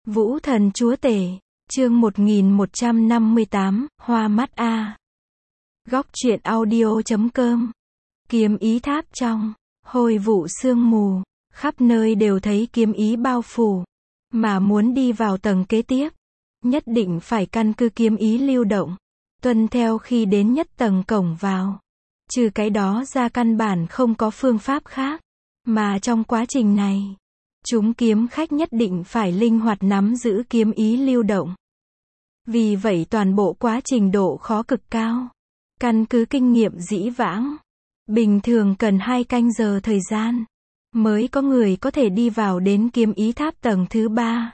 Vũ thần chúa tể, chương 1158, hoa mắt A. Góc truyện audio.com. Kiếm ý tháp trong, hồi vụ sương mù, khắp nơi đều thấy kiếm ý bao phủ. Mà muốn đi vào tầng kế tiếp, nhất định phải căn cứ kiếm ý lưu động, tuân theo khi đến nhất tầng cổng vào. Trừ cái đó ra căn bản không có phương pháp khác. Mà trong quá trình này, chúng kiếm khách nhất định phải linh hoạt nắm giữ kiếm ý lưu động. Vì vậy toàn bộ quá trình độ khó cực cao. Căn cứ kinh nghiệm dĩ vãng, bình thường cần 2 canh giờ thời gian, mới có người có thể đi vào đến kiếm ý tháp tầng thứ 3.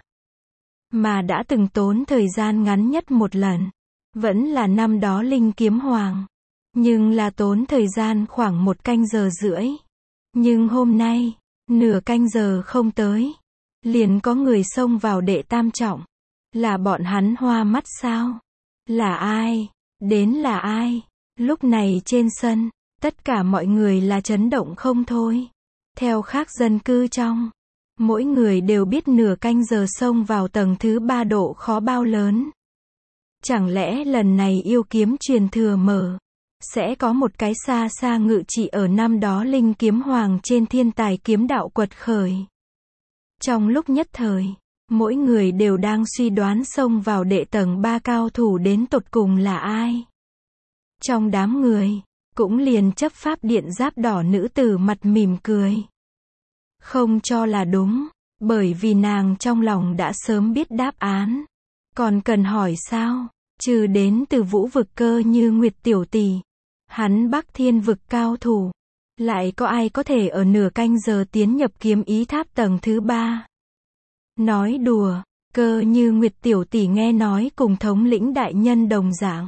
Mà đã từng tốn thời gian ngắn nhất một lần, vẫn là năm đó Linh Kiếm Hoàng. Nhưng là tốn thời gian khoảng 1 canh giờ rưỡi. Nhưng hôm nay, nửa canh giờ không tới, liền có người xông vào đệ tam trọng. Là bọn hắn hoa mắt sao? Là ai? Đến là ai? Lúc này trên sân, tất cả mọi người là chấn động không thôi. Theo khác dân cư trong, mỗi người đều biết nửa canh giờ xông vào tầng thứ 3 độ khó bao lớn. Chẳng lẽ lần này yêu kiếm truyền thừa mở, sẽ có một cái xa xa ngự trị ở năm đó Linh Kiếm Hoàng trên thiên tài kiếm đạo quật khởi. Trong lúc nhất thời, mỗi người đều đang suy đoán xông vào đệ tầng 3 cao thủ đến tột cùng là ai. Trong đám người, cũng liền chấp pháp điện giáp đỏ nữ tử mặt mỉm cười. Không cho là đúng, bởi vì nàng trong lòng đã sớm biết đáp án. Còn cần hỏi sao? Trừ đến từ vũ vực Cơ Như Nguyệt tiểu tỷ, hắn Bắc Thiên vực cao thủ, lại có ai có thể ở nửa canh giờ tiến nhập kiếm ý tháp tầng thứ 3? Nói đùa, Cơ Như Nguyệt tiểu tỷ nghe nói cùng thống lĩnh đại nhân đồng dạng.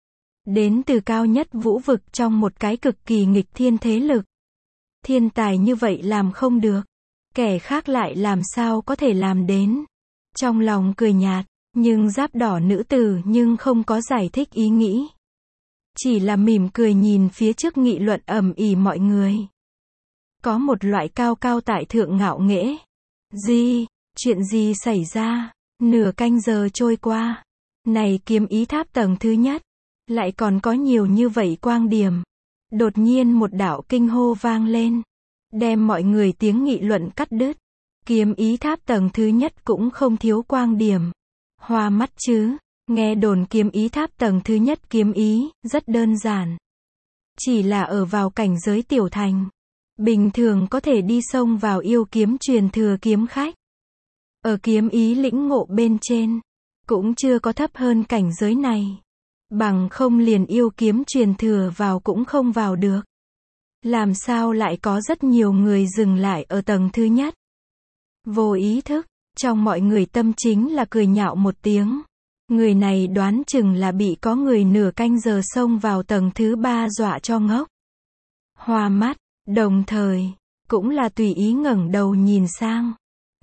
Đến từ cao nhất vũ vực trong một cái cực kỳ nghịch thiên thế lực. Thiên tài như vậy làm không được, kẻ khác lại làm sao có thể làm đến. Trong lòng cười nhạt, nhưng giáp đỏ nữ tử nhưng không có giải thích ý nghĩ. Chỉ là mỉm cười nhìn phía trước nghị luận ầm ĩ mọi người. Có một loại cao cao tại thượng ngạo nghễ. Chuyện gì xảy ra? Nửa canh giờ trôi qua. Này kiếm ý tháp tầng thứ nhất, lại còn có nhiều như vậy quang điểm. Đột nhiên một đạo kinh hô vang lên, đem mọi người tiếng nghị luận cắt đứt. Kiếm ý tháp tầng thứ nhất cũng không thiếu quang điểm. Hoa mắt chứ? Nghe đồn kiếm ý tháp tầng thứ nhất kiếm ý, rất đơn giản. Chỉ là ở vào cảnh giới tiểu thành. Bình thường có thể đi xông vào yêu kiếm truyền thừa kiếm khách. Ở kiếm ý lĩnh ngộ bên trên, cũng chưa có thấp hơn cảnh giới này. Bằng không liền yêu kiếm truyền thừa vào cũng không vào được. Làm sao lại có rất nhiều người dừng lại ở tầng thứ nhất? Vô ý thức, trong mọi người tâm chính là cười nhạo một tiếng. Người này đoán chừng là bị có người nửa canh giờ xông vào tầng thứ 3 dọa cho ngốc. Hoa mắt, đồng thời, cũng là tùy ý ngẩng đầu nhìn sang.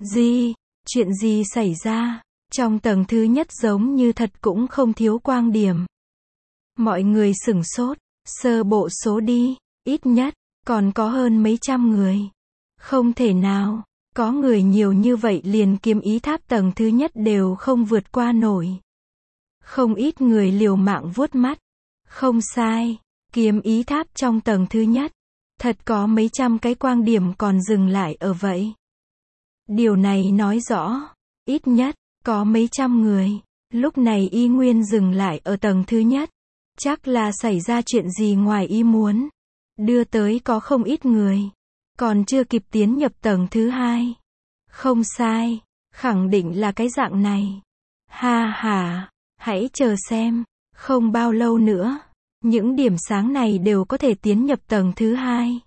Chuyện gì xảy ra? Trong tầng thứ nhất giống như thật cũng không thiếu quang điểm. Mọi người sửng sốt, sơ bộ số đi, ít nhất, còn có hơn mấy trăm người. Không thể nào, có người nhiều như vậy liền kiếm ý tháp tầng thứ nhất đều không vượt qua nổi. Không ít người liều mạng vuốt mắt. Không sai, kiếm ý tháp trong tầng thứ nhất, thật có mấy trăm cái quang điểm còn dừng lại ở vậy. Điều này nói rõ, ít nhất, có mấy trăm người, lúc này y nguyên dừng lại ở tầng thứ nhất. Chắc là xảy ra chuyện gì ngoài ý muốn. Đưa tới có không ít người, còn chưa kịp tiến nhập tầng thứ 2. Không sai, khẳng định là cái dạng này. Ha ha, hãy chờ xem, không bao lâu nữa, những điểm sáng này đều có thể tiến nhập tầng thứ 2.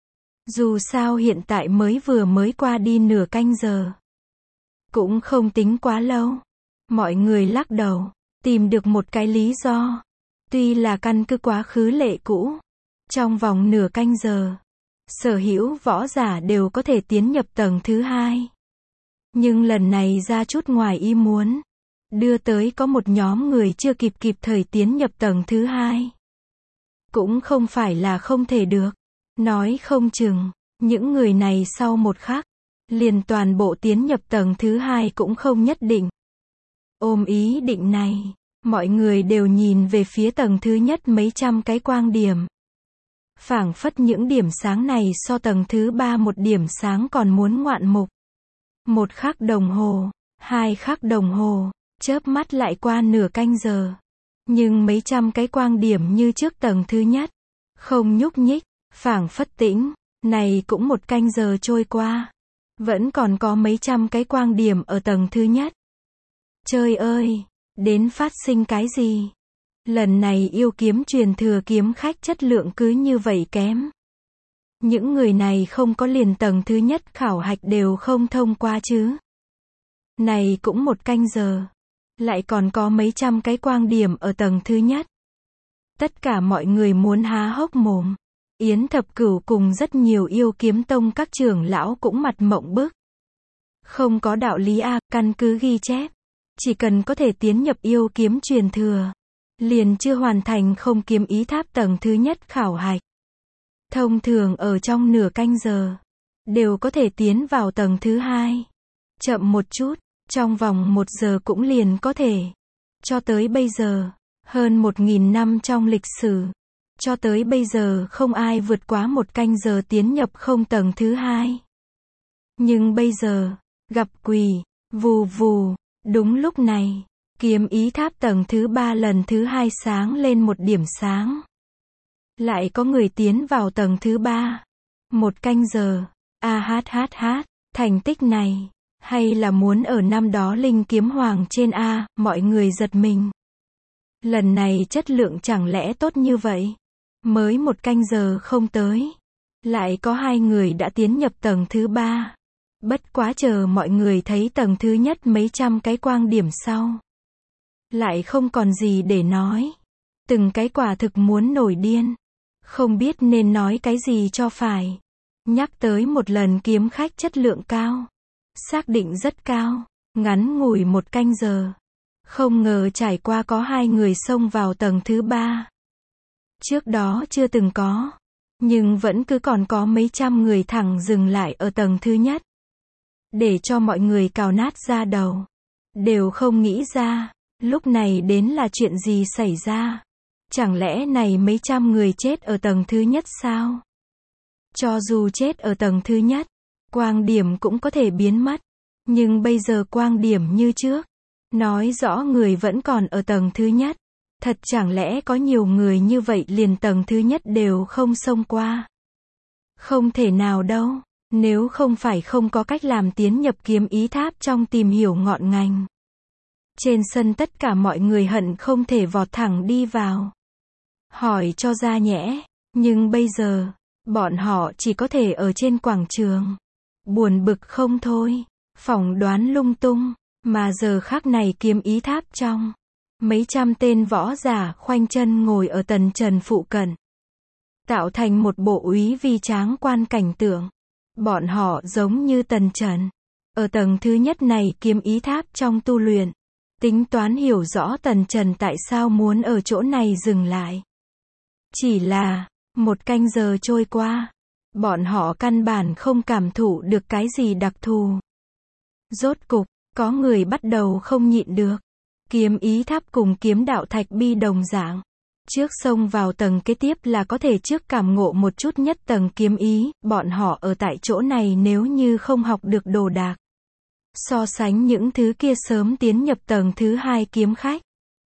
Dù sao hiện tại mới qua đi nửa canh giờ. Cũng không tính quá lâu. Mọi người lắc đầu, tìm được một cái lý do. Tuy là căn cứ quá khứ lệ cũ, trong vòng nửa canh giờ, sở hữu võ giả đều có thể tiến nhập tầng thứ 2. Nhưng lần này ra chút ngoài ý muốn, đưa tới có một nhóm người chưa kịp thời tiến nhập tầng thứ 2. Cũng không phải là không thể được, nói không chừng, những người này sau một khắc, liền toàn bộ tiến nhập tầng thứ hai cũng không nhất định. Ôm ý định này, mọi người đều nhìn về phía tầng thứ nhất mấy trăm cái quang điểm. Phảng phất những điểm sáng này so tầng thứ ba một điểm sáng còn muốn ngoạn mục. 1 khắc đồng hồ, 2 khắc đồng hồ, chớp mắt lại qua nửa canh giờ. Nhưng mấy trăm cái quang điểm như trước tầng thứ nhất, không nhúc nhích, phảng phất tĩnh. Này cũng 1 canh giờ trôi qua, vẫn còn có mấy trăm cái quang điểm ở tầng thứ nhất. Trời ơi, đến phát sinh cái gì? Lần này yêu kiếm truyền thừa kiếm khách chất lượng cứ như vậy kém. Những người này không có liền tầng thứ nhất khảo hạch đều không thông qua chứ. Này cũng 1 canh giờ, lại còn có mấy trăm cái quang điểm ở tầng thứ nhất. Tất cả mọi người muốn há hốc mồm. Yến Thập Cửu cùng rất nhiều yêu kiếm tông các trưởng lão cũng mặt mộng bức. Không có đạo lý a, căn cứ ghi chép. Chỉ cần có thể tiến nhập yêu kiếm truyền thừa, liền chưa hoàn thành không kiếm ý tháp tầng thứ nhất khảo hạch. Thông thường ở trong nửa canh giờ, đều có thể tiến vào tầng thứ hai. Chậm một chút, trong vòng 1 giờ cũng liền có thể. Cho tới bây giờ, hơn 1000 năm trong lịch sử, cho tới bây giờ không ai vượt quá 1 canh giờ tiến nhập không tầng thứ hai. Nhưng bây giờ, gặp quỷ, vù vù, đúng lúc này, kiếm ý tháp tầng thứ 3 lần thứ 2 sáng lên một điểm sáng. Lại có người tiến vào tầng thứ 3. 1 canh giờ, thành tích này, hay là muốn ở năm đó Linh Kiếm Hoàng trên a, mọi người giật mình. Lần này chất lượng chẳng lẽ tốt như vậy? Mới 1 canh giờ không tới, lại có 2 người đã tiến nhập tầng thứ 3. Bất quá chờ mọi người thấy tầng thứ nhất mấy trăm cái quang điểm sau, lại không còn gì để nói. Từng cái quả thực muốn nổi điên. Không biết nên nói cái gì cho phải. Nhắc tới một lần kiếm khách chất lượng cao. Xác định rất cao. Ngắn ngủi 1 canh giờ. Không ngờ trải qua có 2 người xông vào tầng thứ 3. Trước đó chưa từng có. Nhưng vẫn cứ còn có mấy trăm người thẳng dừng lại ở tầng thứ nhất. Để cho mọi người cào nát da đầu. Đều không nghĩ ra, lúc này đến là chuyện gì xảy ra. Chẳng lẽ này mấy trăm người chết ở tầng thứ nhất sao? Cho dù chết ở tầng thứ nhất, quang điểm cũng có thể biến mất. Nhưng bây giờ quang điểm như trước. Nói rõ người vẫn còn ở tầng thứ nhất. Thật chẳng lẽ có nhiều người như vậy liền tầng thứ nhất đều không xông qua? Không thể nào đâu. Nếu không phải không có cách làm tiến nhập kiếm ý tháp trong tìm hiểu ngọn ngành. Trên sân tất cả mọi người hận không thể vọt thẳng đi vào. Hỏi cho ra nhẽ. Nhưng bây giờ, bọn họ chỉ có thể ở trên quảng trường. Buồn bực không thôi. Phỏng đoán lung tung. Mà giờ khắc này kiếm ý tháp trong. Mấy trăm tên võ giả khoanh chân ngồi ở tần trần phụ cận. Tạo thành một bộ úy vi tráng quan cảnh tượng. Bọn họ giống như tần trần. Ở tầng thứ nhất này kiếm ý tháp trong tu luyện. Tính toán hiểu rõ tần trần tại sao muốn ở chỗ này dừng lại. Chỉ là, 1 canh giờ trôi qua. Bọn họ căn bản không cảm thụ được cái gì đặc thù. Rốt cục, có người bắt đầu không nhịn được. Kiếm ý tháp cùng kiếm đạo thạch bi đồng dạng. Trước xông vào tầng kế tiếp là có thể trước cảm ngộ một chút nhất tầng kiếm ý, bọn họ ở tại chỗ này nếu như không học được đồ đạc. So sánh những thứ kia sớm tiến nhập tầng thứ 2 kiếm khách.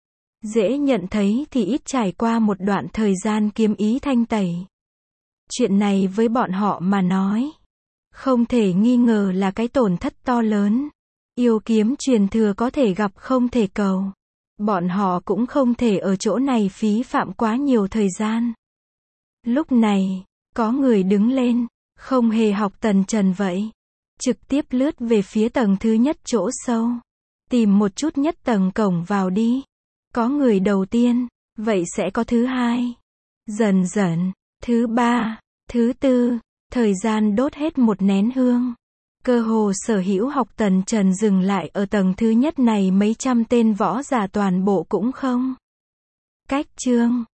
Dễ nhận thấy thì ít trải qua một đoạn thời gian kiếm ý thanh tẩy. Chuyện này với bọn họ mà nói, không thể nghi ngờ là cái tổn thất to lớn. Yêu kiếm truyền thừa có thể gặp không thể cầu. Bọn họ cũng không thể ở chỗ này phí phạm quá nhiều thời gian. Lúc này, có người đứng lên, không hề học tần trần vậy. Trực tiếp lướt về phía tầng thứ nhất chỗ sâu. Tìm một chút nhất tầng cổng vào đi. Có người đầu tiên, vậy sẽ có thứ hai. Dần dần, thứ ba, thứ tư, thời gian đốt hết một nén hương. Cơ hồ sở hữu học tần trần dừng lại ở tầng thứ nhất này mấy trăm tên võ giả toàn bộ cũng không. Cách chương